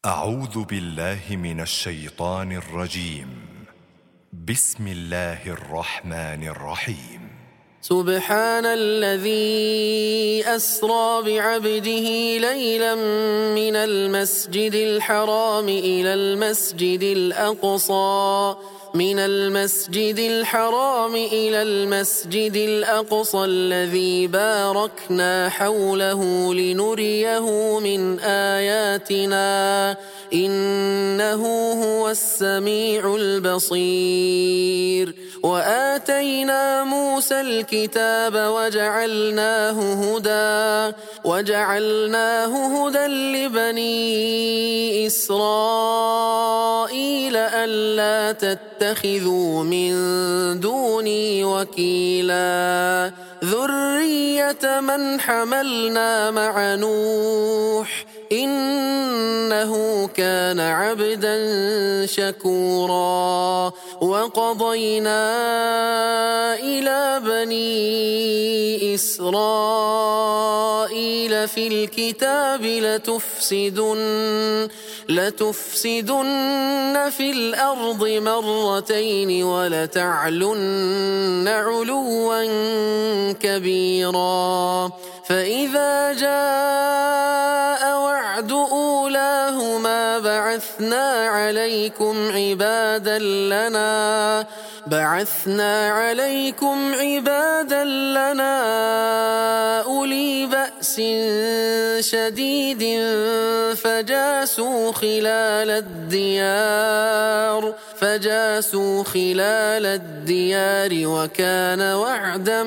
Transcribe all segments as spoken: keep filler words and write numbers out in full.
أعوذ بالله من الشيطان الرجيم. بسم الله الرحمن الرحيم. سبحان الذي أسرى بعبده ليلا من المسجد الحرام إلى المسجد الأقصى من المسجد الحرام إلى المسجد الأقصى الذي باركنا حوله لنريه من آياتنا إنه هو السميع البصير. وآتينا موسى الكتاب وجعلناه هدى وجعلناه هدى لبني إسرائيل ألا تتخذوا من دوني وكيلا ذرية من حملنا مع نوح إنه كان عبدا شكورا. وقضينا إلى بني إسرائيل في الكتاب لتفسدن لتفسدن في الأرض مرتين ولتعلن علوا كبيرا. فإذا جاء وعد أولاهما بعثنا عليكم عبادا لنا بعثنا عليكم عبادا لنا أولي بأس شديد فجاسوا خلال الديار فجاسوا خلال الديار وكان وعدا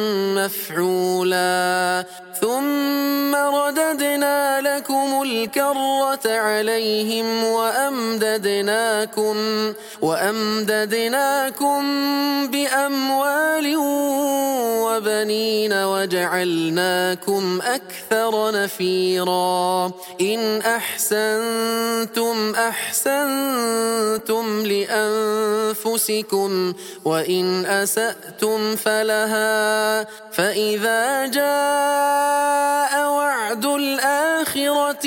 مفعولا. ثم رددنا لكم الكرة عليهم وأمددناكم وأمددناكم بأموال وبنين وجعلناكم أكثر نفيرا. إن أحسنتم أحسنتم لأنفسكم وإن أسأتم فلها. فإذا جاء وعد الآخرة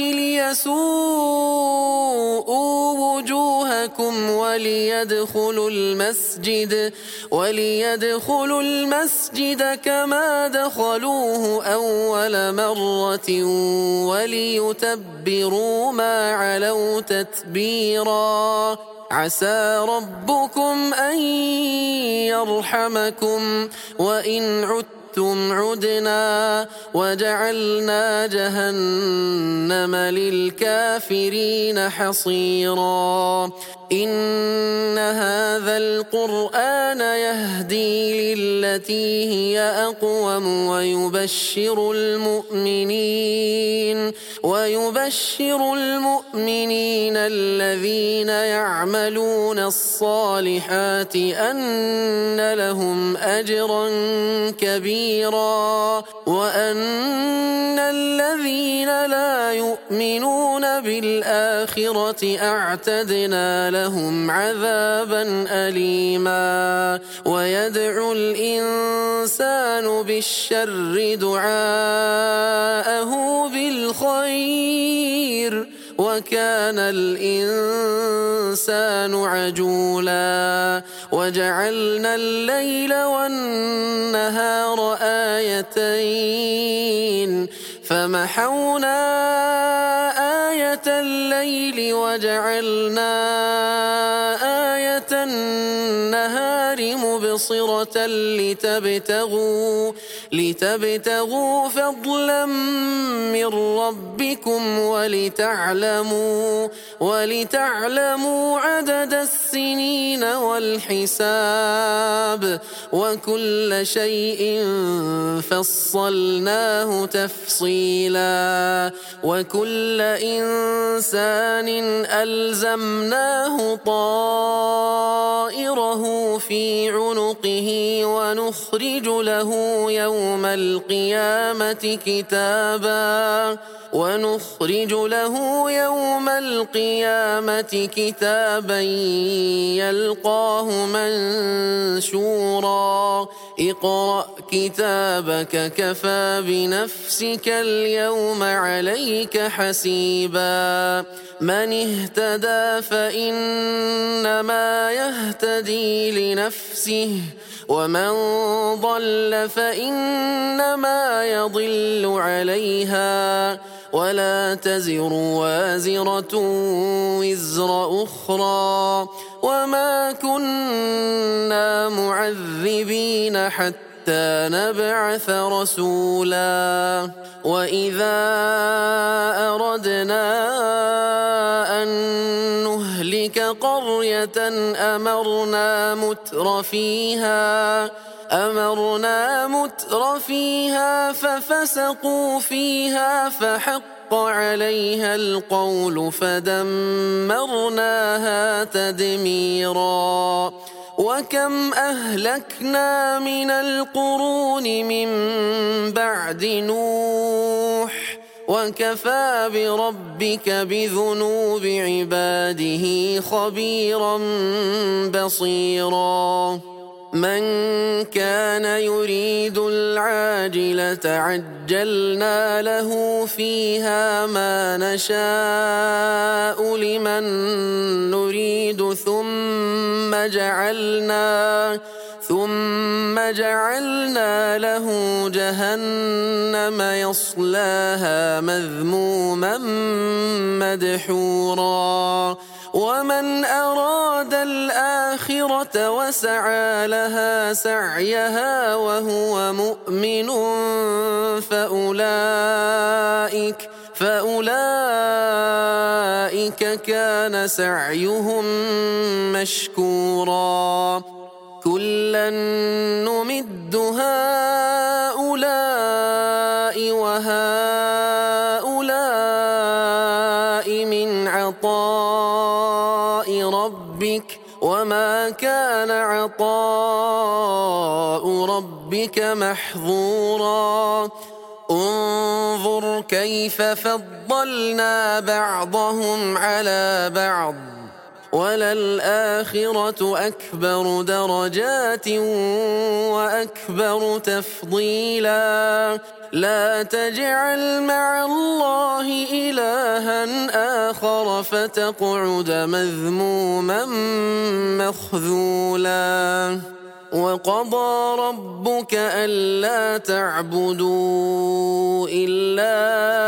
ليسوءوا وجوهكم وليدخلوا المسجد وليدخلوا المسجد كما دخلوه أول مرة وليتبروا ما علوا تتبيرا. عسى ربكم أن يرحمكم وإن عدتم عدنا وجعلنا جهنم للكافرين حصيرا. إن هذا القرآن يهدي للتي هي أقوم ويبشر المؤمنين ويبشر المؤمنين الذين يعملون الصالحات أن لهم أجرا كبيرا وأن الذين لا يؤمنون بالآخرة أعتدنا لهم عذابا أليما. ويدعو الإنسان بالشر دعاءه بالخير وكان الإنسان عجولا. وجعلنا الليل والنهار آيتين فمحونا آية الليل وجعلنا آية النهار مبصرة لتبتغوا لتبتغوا فضلا من ربكم ولتعلموا ولتعلموا عدد السنين والحساب وكل شيء فصلناه تفصيلا. وكل إنسان ألزمناه طائره في عنقه ونخرج له يوم القيامة كتابا ونخرج له يوم القيامة كتابا يلقاه منشورا اقرأ كتابك كفى بنفسك اليوم عليك حسيبا من اهتدى فإنما يهتدي لنفسه ومن ضل فإنما يضل عليها ولا تزر وازرة وزر أخرى وما كنا معذبين حتى نبعث رسولا وإذا أردنا أن نهلك قرية أمرنا متر فيها أمرنا متر فيها ففسقوا فيها فحق عليها القول فدمرناها تدميرا وكم أهلكنا من القرون من بعد نوح وكفى بربك بذنوب عباده خبيرا بصيرا من كان يريد العاجلة عجلنا له فيها ما نشاء لمن نريد ثم جعلنا ثم جعلنا له جهنم يصلاها مذموما مدحورا ومن أراد الآخرة وسعى لها سعيها وهو مؤمن فأولئك فأولئك كان سعيهم مشكورا كلا نمد هؤلاء وهؤلاء من عطاء ربك وما كان عطاء ربك محظورا انظر كيف فضلنا بعضهم على بعض وللآخرة أكبر درجات وأكبر تفضيلا لا تجعل مع الله إلها آخر فتقعد مذموما مخذولا وقضى ربك ألا تعبدوا إلا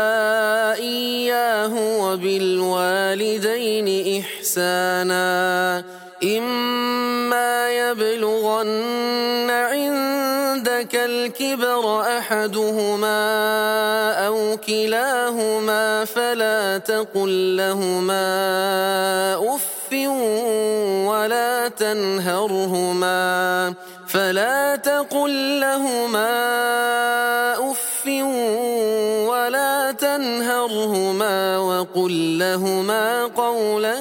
إياه وبالوالدين إحسانا إما يبلغن عندك الكبر أحدهما أو كلاهما فلا تقل لهما أف ولا تنهرهما فلا تقل لهما أف ولا تنهرهما وقل لهما قولا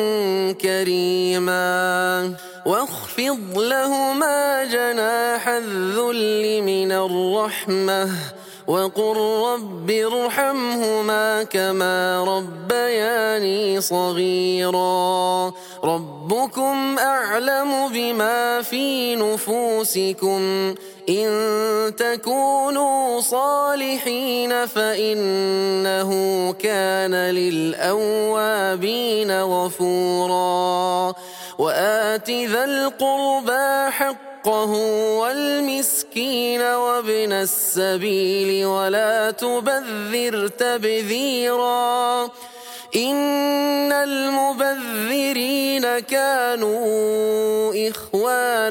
كريما واخفض لهما جناح الذل من الرحمة وقل رب ارحمهما كما ربياني صغيرا ربكم أعلم بما في نفوسكم إن تكونوا صالحين فإنه كان للأوابين غفورا وآت ذا القربى حقه والمسكين وابن السبيل ولا تبذر تبذيرا إن المبذرين كانوا إخوان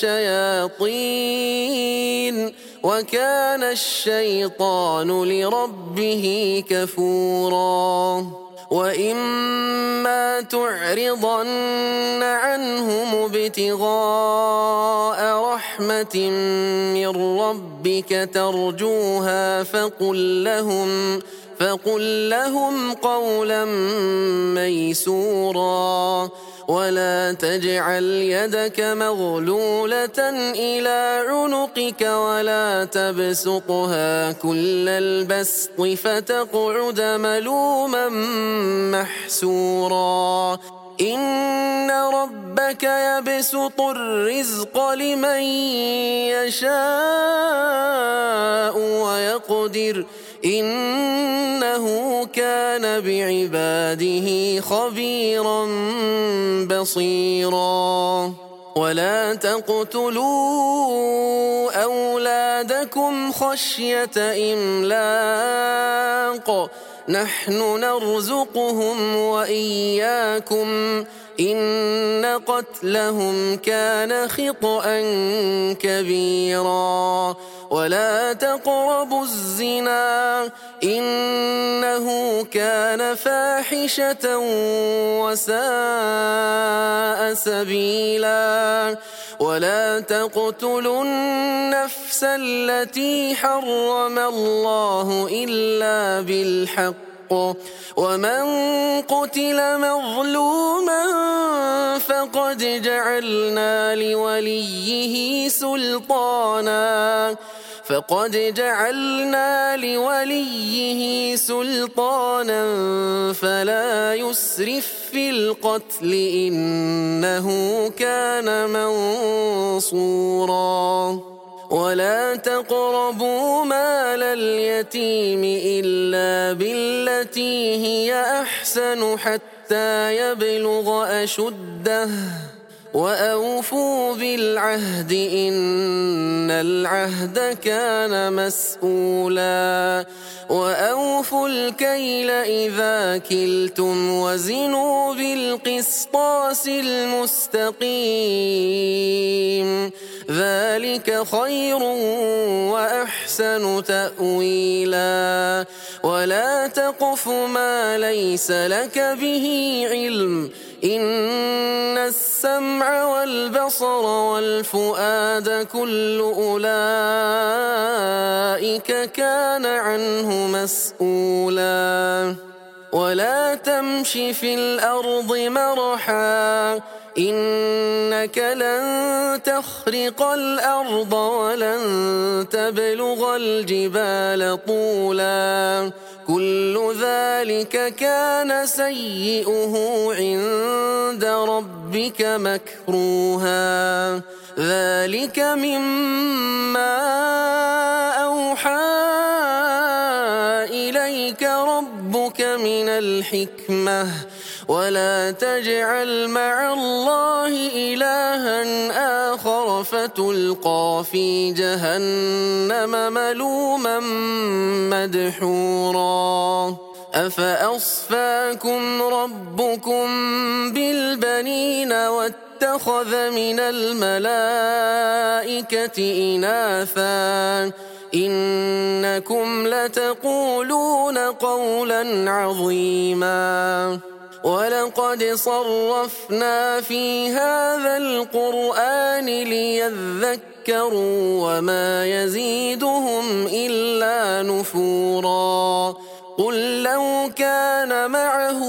الشياطين وكان الشيطان لربه كفورا وإما تعرضن عنهم ابتغاء رحمة من ربك ترجوها فقل لهم فقل لهم قولا ميسورا ولا تجعل يدك مغلولة إلى عنقك ولا تبسطها كل البسط فتقعد ملوما محسورا إن ربك إنك يبسط الرزق لمن يشاء ويقدر إنه كان بعباده خبيرا بصيرا ولا تقتلوا أولادكم خشية إملاق نحن نرزقهم وإياكم إن قتلهم كان خطأ كبيرا ولا تقربوا الزنا إنه كان فاحشة وساء سبيلا ولا تقتلوا النفس التي حرم الله إلا بالحق ومن قتل مظلوما فقد جعلنا لوليه سلطانا فقد جعلنا لوليه سلطانا فلا يسرف في القتل إنه كان منصورا ولا تقربوا مال اليتيم إلا بالتي هي أحسن حتى يبلغ أشده وأوفوا بالعهد إن العهد كان مسؤولا وأوفوا الكيل إذا كلتم وزنوا بالقسطاس المستقيم ذلك خير وأحسن تأويلا ولا تقف ما ليس لك به علم إن السمع والبصر والفؤاد كل أولئك كان عنه مسؤولا ولا تمش في الأرض مرحا إنك لن تخرق الأرض ولن تبلغ الجبال طولا كل ذلك كان سيئه عند ربك مكروها ذلك مما أوحى إليك ربك من الحكمة ولا تجعل مع الله إلها آخر فتلقى في جهنم ملوما مدحورا أفأصفاكم ربكم بالبنين واتخذ من الملائكة إناثا إنكم لتقولون قولا عظيما ولقد صرفنا في هذا القرآن ليذكروا وما يزيدهم إلا نفورا قل لو كان معه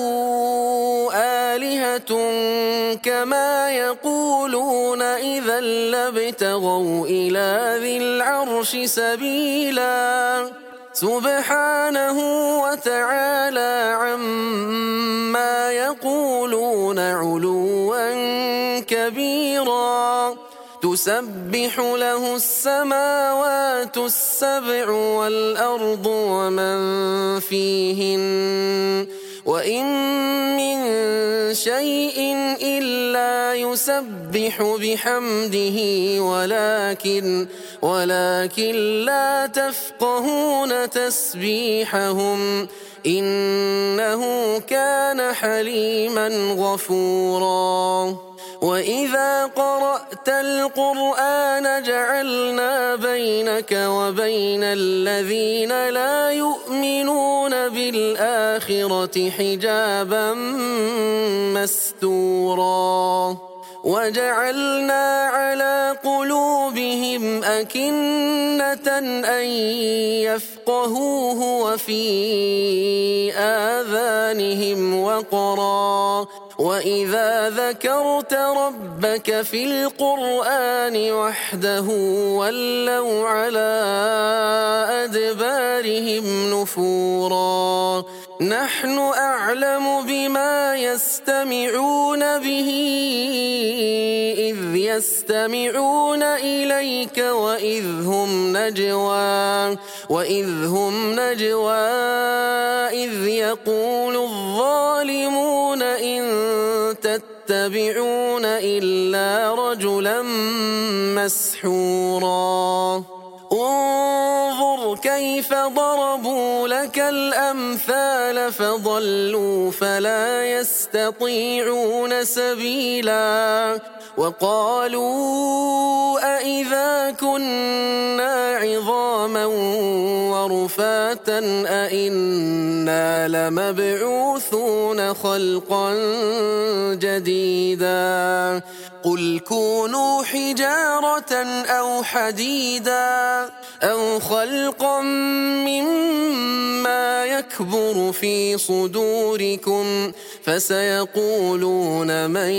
آلهة كما يقولون إذا لابتغوا إلى ذي العرش سبيلا سبحانه وتعالى عما يقولون علوا كبيرا تسبح له السماوات السبع والأرض ومن فيهن وإن من شيء إلا يسبح بحمده ولكن ولكن لا تفقهون تسبيحهم إنه كان حليما غفورا وإذا قرأت القرآن جعلنا بينك وبين الذين لا يؤمنون بالآخرة حجابا مستورا وجعلنا على قلوبهم أكنة أن يفقهوه وفي آذانهم وقرا وإذا ذكرت ربك في القرآن وحده ولوا على أدبارهم نفورا نحن أعلم بما يستمعون به إذ يستمعون إليك وإذ هم نجوى وإذ هم نجوى إذ يقول الظالمون إن تتبعون إلا رجلا مسحورا انظر كيف ضربوا لك الأمثال فضلوا فلا يستطيعون سبيلا وقالوا أإذا كنا عظاما ورفاتا أإنا لمبعوثون خلقا جديدا قل كونوا حجارة أو حديدا أو خلقا مما يكبر في صدوركم فسيقولون من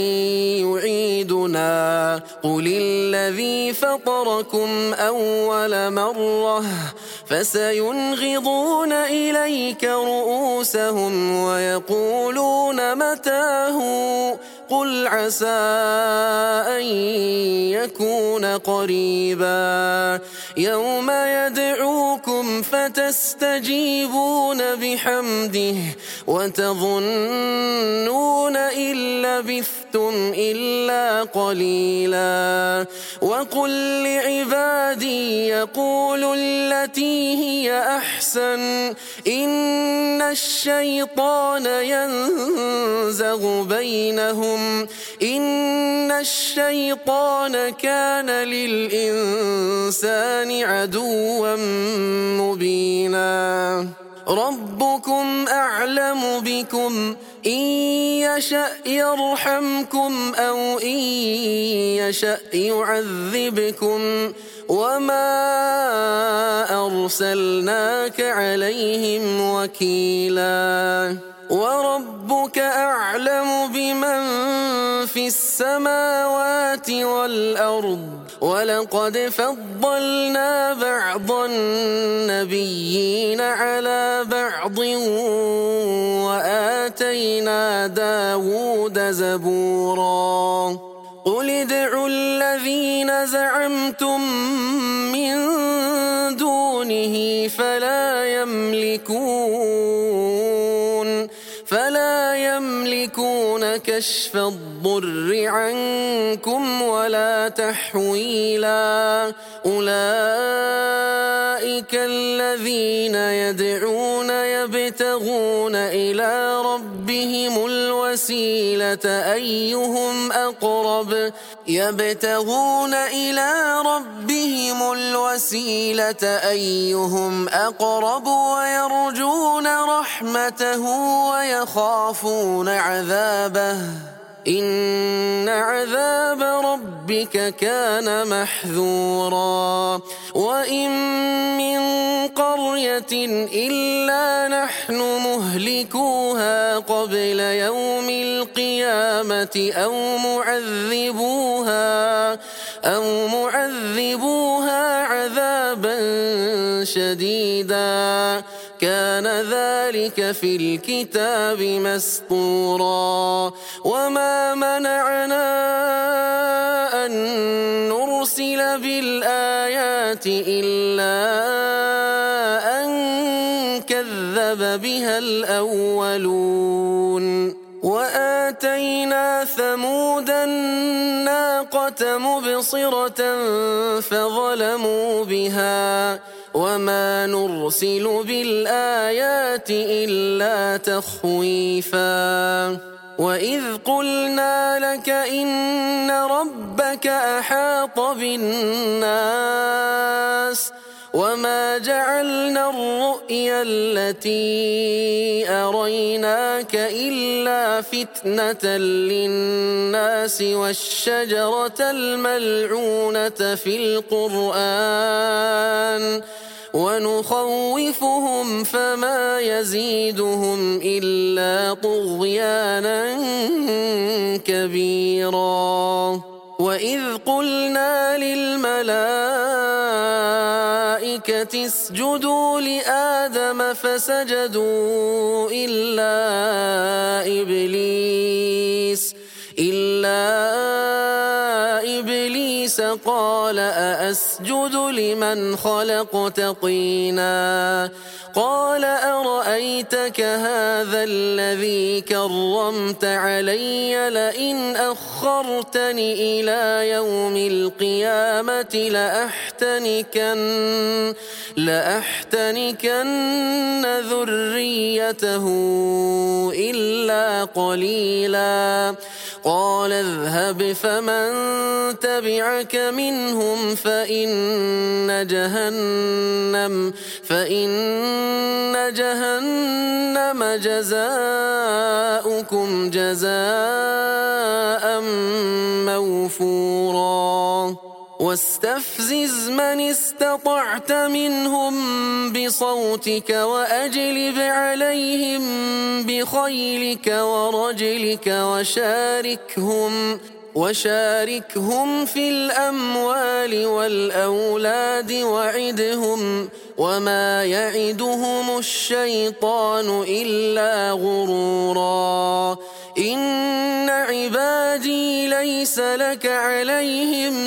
يعيدنا قل الذي فطركم أول مرة فسينغضون إليك رؤوسهم ويقولون متاه قل عسى أن يكون قريبا يوم يدعوكم فتستجيبون بحمده وتظنون إن لبثتم إلا قليلا وقل لعبادي يقولوا التي هي أحسن إن الشيطان ينزغ بينهم إن الشيطان كان للإنسان عدوا مبينا ربكم أعلم بكم إن يشأ يرحمكم أو إن يشأ يعذبكم وما أرسلناك عليهم وكيلا وربك أعلم بمن في السماوات والأرض ولقد فضلنا بعض النبيين على بعض وآتينا داود زبورا قل ادعوا الذين زعمتم من دونه فلا يملكون فلا يملكون كشف الضر عنكم ولا تحويلا أولئك الذين يدعون يبتغون إلى ربهم الوسيلة أيهم أقرب يبتغون إلى ربهم الوسيلة أيهم أقرب ويرجون رحمته ويخافون عذابه إن عذاب ربك كان محذورا وإن من قرية إلا نحن مهلكوها قبل يوم القيامة أو معذبوها أو معذبوها عذابا شديدا كان ذلك في الكتاب مسطورا وما منعنا أن نرسل بالآيات إلا أن كذب بها الأولون وآتينا ثمود الناقة مبصرة فظلموا بها وما نرسل بالآيات إلا تخويفا وإذ قلنا لك إن ربك أحاط بالناس وما جعلنا الرؤيا التي أريناك إلا فتنة للناس والشجرة الملعونة في القرآن ونخوفهم فما يزيدهم إلا طغيانا كبيرا وإذ قلنا للملائكة اسجدوا لآدم فسجدوا إلا إبليس إبليس قال أأسجد لمن خلقت طينا قال أرأيتك هذا الذي كرمت علي لئن أخرتني إلى يوم القيامة لأحتنكن لأحتنكن ذريته إلا قليلا قال اذهب فمن تبعك منهم فإن جهنم فإن جهنم جزاؤكم جزاء موفورا واستفزز من استطعت منهم بصوتك وأجلب عليهم بخيلك ورجلك وشاركهم وشاركهم في الأموال والأولاد وعدهم وما يعدهم الشيطان إلا غرورا إن عبادي ليس لك عليهم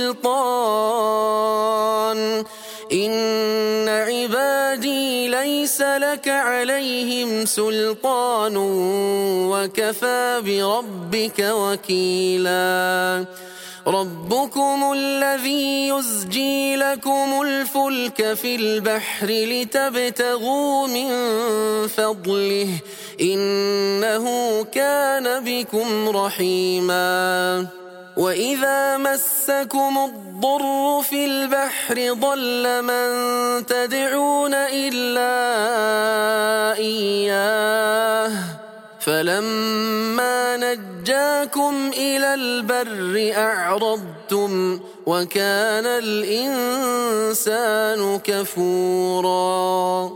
سلطان إن عبادي ليس لك عليهم سلطان وكفى بربك وكيلا ربكم الذي يزجي لكم الفلك في البحر لتبتغوا من فضله إنه كان بكم رحيما وإذا مسكم الضر في البحر ضل من تدعون إلا إياه فلما نجاكم إلى البر أعرضتم وكان الإنسان كفورا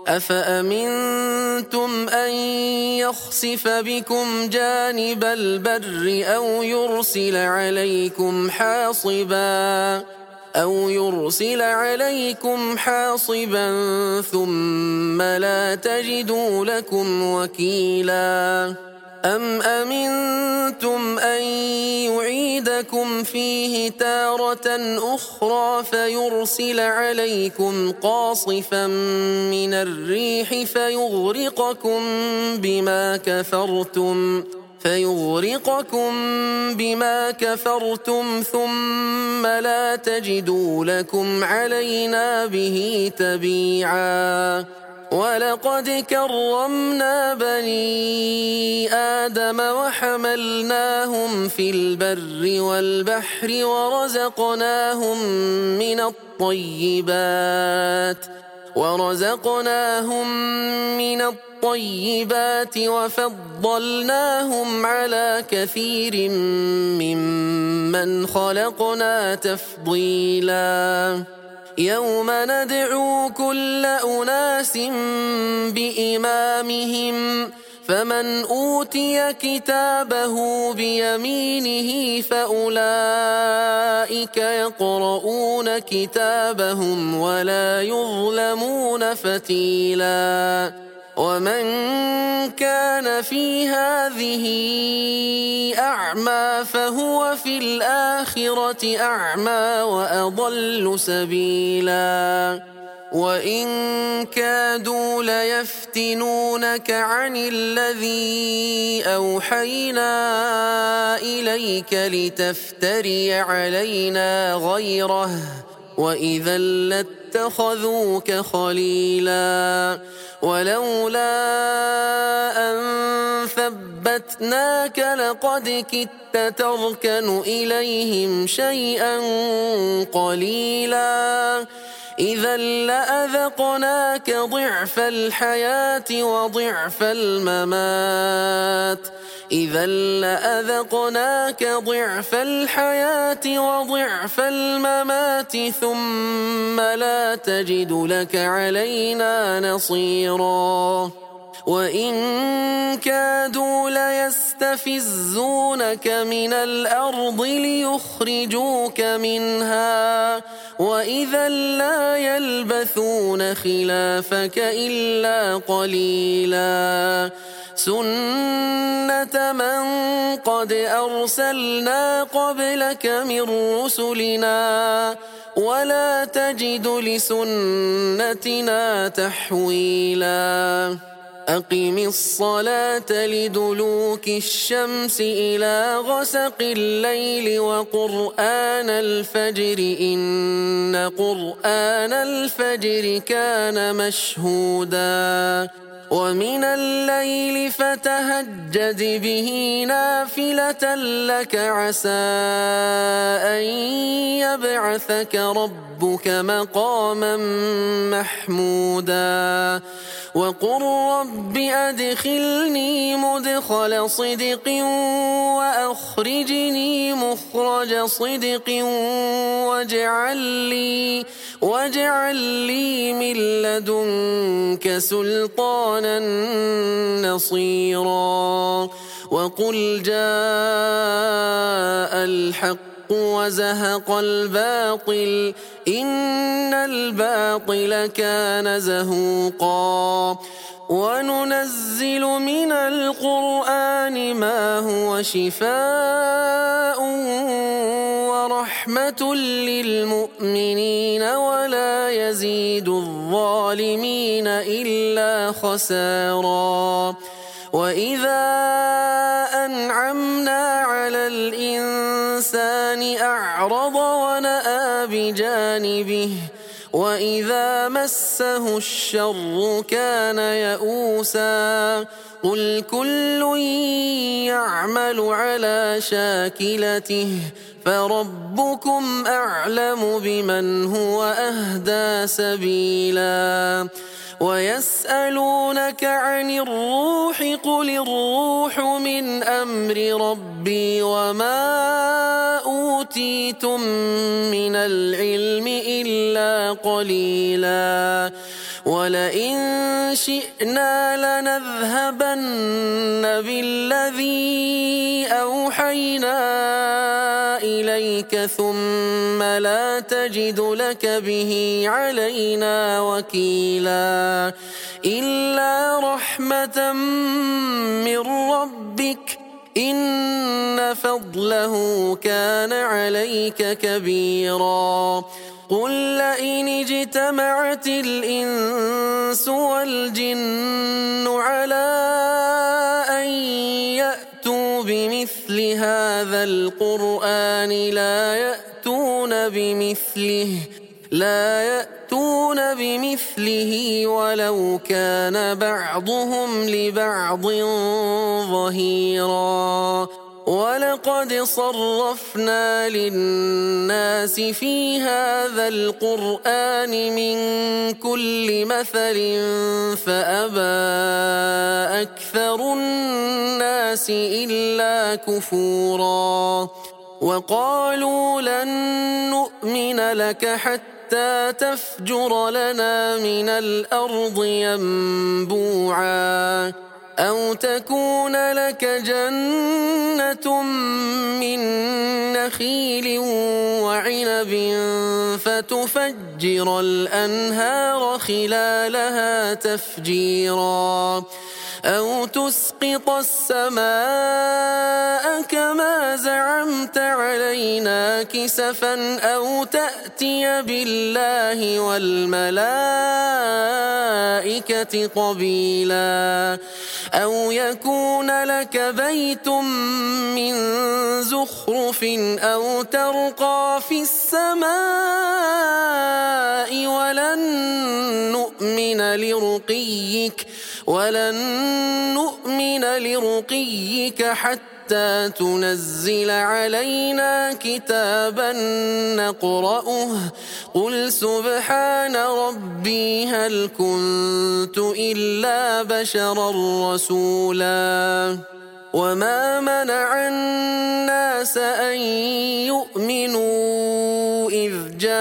أفأمنتم أن يخسف بكم جانب البر أو يرسل عليكم حاصبا أو يرسل عليكم حاصبا ثم لا تجدوا لكم وكيلا أم أمنتم أن يعيدكم فيه تارة أخرى فيرسل عليكم قاصفا من الريح فيغرقكم بما كفرتم فيغرقكم بما كفرتم ثم لا تجدوا لكم علينا به تبيعا ولقد كرمنا بني آدم وحملناهم في البر والبحر ورزقناهم من الطيبات ورزقناهم من الطيبات وفضلناهم على كثير ممن خلقنا تفضيلا يوم ندعو كل أناس بإمامهم فمن أوتي كتابه بيمينه فأولئك يقرؤون كتابهم ولا يظلمون فتيلا ومن كان في هذه أعمى فهو في الآخرة أعمى وأضل سبيلا وإن كادوا ليفتنونك عن الذي أوحينا إليك لتفتري علينا غيره وإذا لاتخذوك خليلا ولولا أن ثبتناك لقد كدت تركن إليهم شيئا قليلا إذا لأذقناك ضعف الحياة وضعف الممات إذا لأذقناك ضعف الحياة وضعف الممات ثم لا تجد لك علينا نصيرا وإن كادوا ليستفزونك من الأرض ليخرجوك منها وإذا لا يلبثون خلافك إلا قليلا سنة سنة من قد أرسلنا قبلك من رسلنا ولا تجد لسنتنا تحويلا أقم الصلاة لدلوك الشمس إلى غسق الليل وقرآن الفجر إن قرآن الفجر كان مشهودا ومن الليل فتهجد به نافلة لك عسى أن يبعثك ربك مقاما محمودا وقل رب أدخلني مدخل صدق وأخرجني مخرج صدق واجعل لي, واجعل لي من لدنك سلطانا نصيرا وقل جاء الحق وزهق الباطل إن الباطل كان زهوقا وننزل من القرآن ما هو شفاء ورحمة للمؤمنين ولا يزيد الظالمين إلا خسارا وإذا أنعمنا على الإنسان أعرض ونأى بجانبه وإذا مسه الشر كان يئوسا قل كل يعمل على شاكلته فربكم أعلم بمن هو أهدى سبيلا ويسألونك عن الروح قل الروح من أمر ربي وما أوتيتم من العلم إلا قليلا ولئن شئنا لنذهبن بالذي أوحينا إليك ثم لا تجد لك به علينا وكيلا إلا رحمة من ربك إن فضله كان عليك كبيرا قل لئن اجتمعت الإنس والجن على أن يأتوا بمثل هذا القرآن لا يأتون بمثله لا يأتون بمثله ولو كان بعضهم لبعض ظهيرا ولقد صرفنا للناس في هذا القرآن من كل مثل فأبى أكثر الناس إلا كفورا وقالوا لن نؤمن لك حتى تفجر لنا من الأرض ينبوعا أو تكون لك جنة من نخيل وعنب فتفجر الأنهار خلالها تفجيرا أو تسقط السماء كما زعمت علينا كسفا أو تأتي بالله والملائكة قبيلا أو يكون لك بيت من زخرف أو ترقى في السماء ولن نؤمن لرقيك ولن نؤمن لرقيك حتى تنزل علينا كتابا نقرأه قل سبحان ربي هل كنت إلا بشرا رسولا وما منع الناس أن يؤمنوا إذ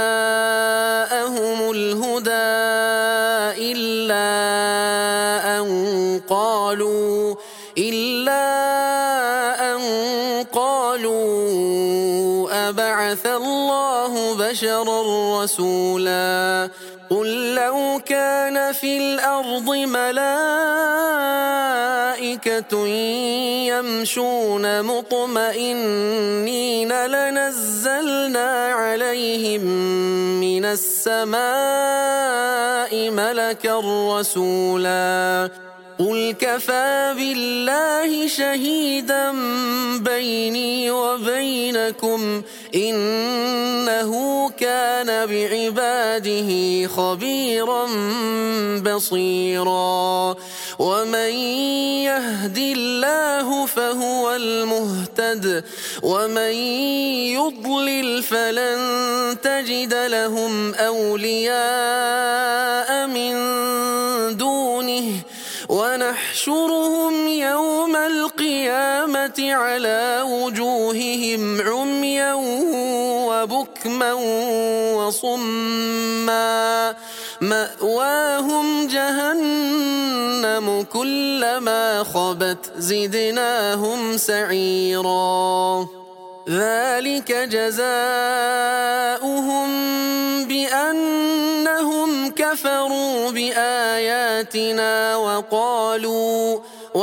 جاءهم الهدى إلا أن قالوا إلا أن قالوا أبعث الله بشرا رسولا قل لو كان في الأرض ملائكة ملائكة يمشون مطمئنين لنزلنا عليهم من السماء ملكا رسولا قل كفى بالله شهيدا بيني وبينكم إنه كان بعباده خبيرا بصيرا ومن يهد الله فهو المهتد ومن يضلل فلن تجد لهم أولياء من دونه ونحشرهم يوم القيامة على وجوههم عميا وبكما وصما مأواهم جهنم كلما خبت زدناهم سعيرا ذلك جزاؤهم بأنهم كفروا بآياتنا وقالوا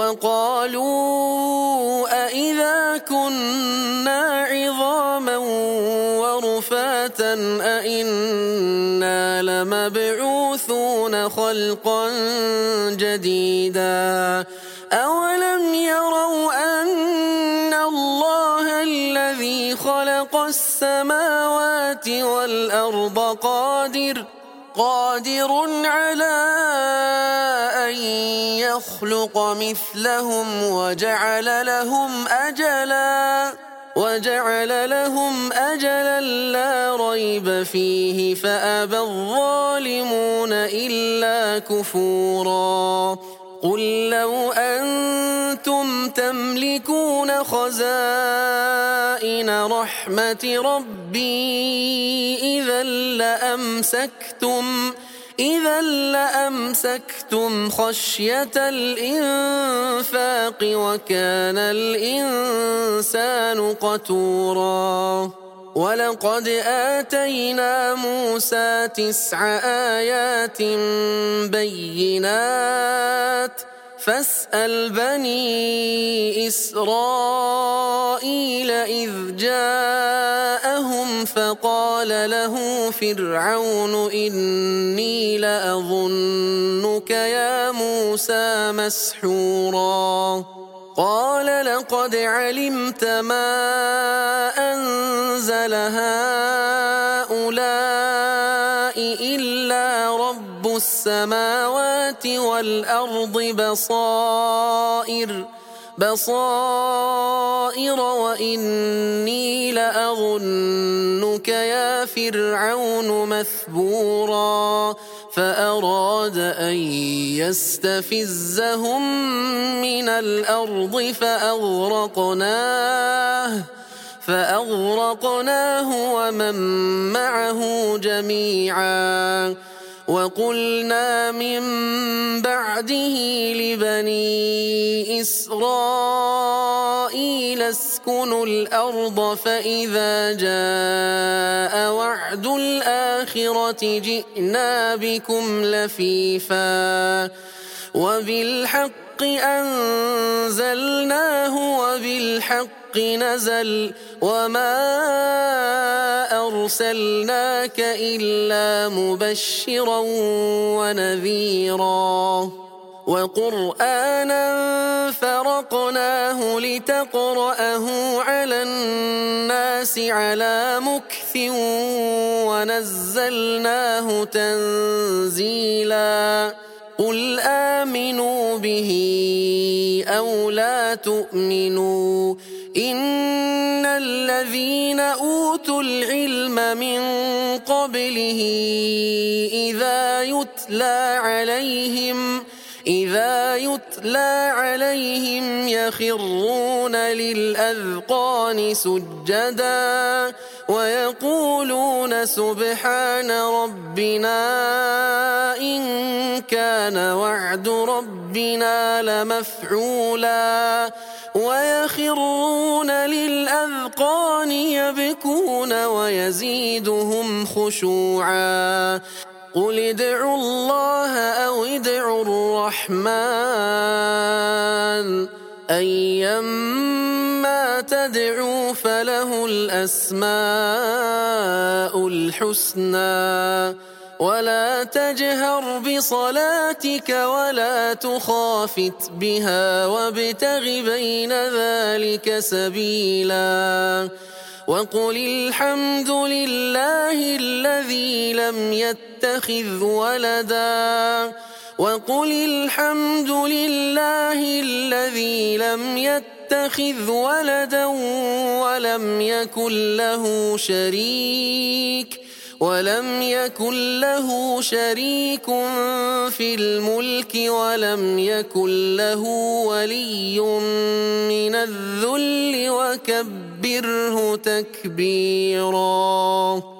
وقالوا أإذا كنا عظاما ورفاتا أإنا لمبعوثون خلقا جديدا أولم يروا أن الله الذي خلق السماوات والأرض قادر قادر على أن يخلق مثلهم وجعل لهم أجلا وجعل لهم أجلا لا ريب فيه فأبى الظالمون إلا كفورا قل لو أنتم تملكون خزائن رحمة ربي إذا لأمسكتم إذا لأمسكتم خشية الإنفاق وكان الإنسان قتورا ولقد آتينا موسى تسع آيات بينات فاسأل بني إسرائيل إذ جاءهم فقال له فرعون إني لأظنك يا موسى مسحورا قال لقد علمت ما أنزل هؤلاء إلا رب السماوات والأرض بصائر بصائر وإني لأظنك يا فرعون مثبورا فأراد أن يستفزهم من الأرض فأغرقناه فأغرقناه ومن معه جميعا وقلنا من بعده لبني إسرائيل اسكنوا الأرض فإذا جاء وعد الآخرة جئنا بكم لفيفا وبالحق أنزلناه وبالحق نزل وما أرسلناك إلا مبشرا ونذيرا وقرآنا فرقناه لتقرأه على الناس على مكث ونزلناه تنزيلا قل آمنوا به أو لا تؤمنوا إن الذين أوتوا العلم من قبله إذا يتلى عليهم إذا يتلى عليهم يخرون للأذقان سجدا ويقولون سبحان ربنا إن كان وعد ربنا لمفعولا ويخرون للأذقان يبكون ويزيدهم خشوعا قل ادعوا الله أو ادعوا الرحمن أيما تدعوا فله الأسماء الحسنى ولا تجهر بصلاتك ولا تخافت بها وابتغ بين ذلك سبيلا وقل الحمد لله الذي لم يتخذ ولدا وقل الحمد لله الذي لم يتخذ ولدا ولم يكن له شريك ولم يكن له شريك في الملك ولم يكن له ولي من الذل وكبره تكبيرا.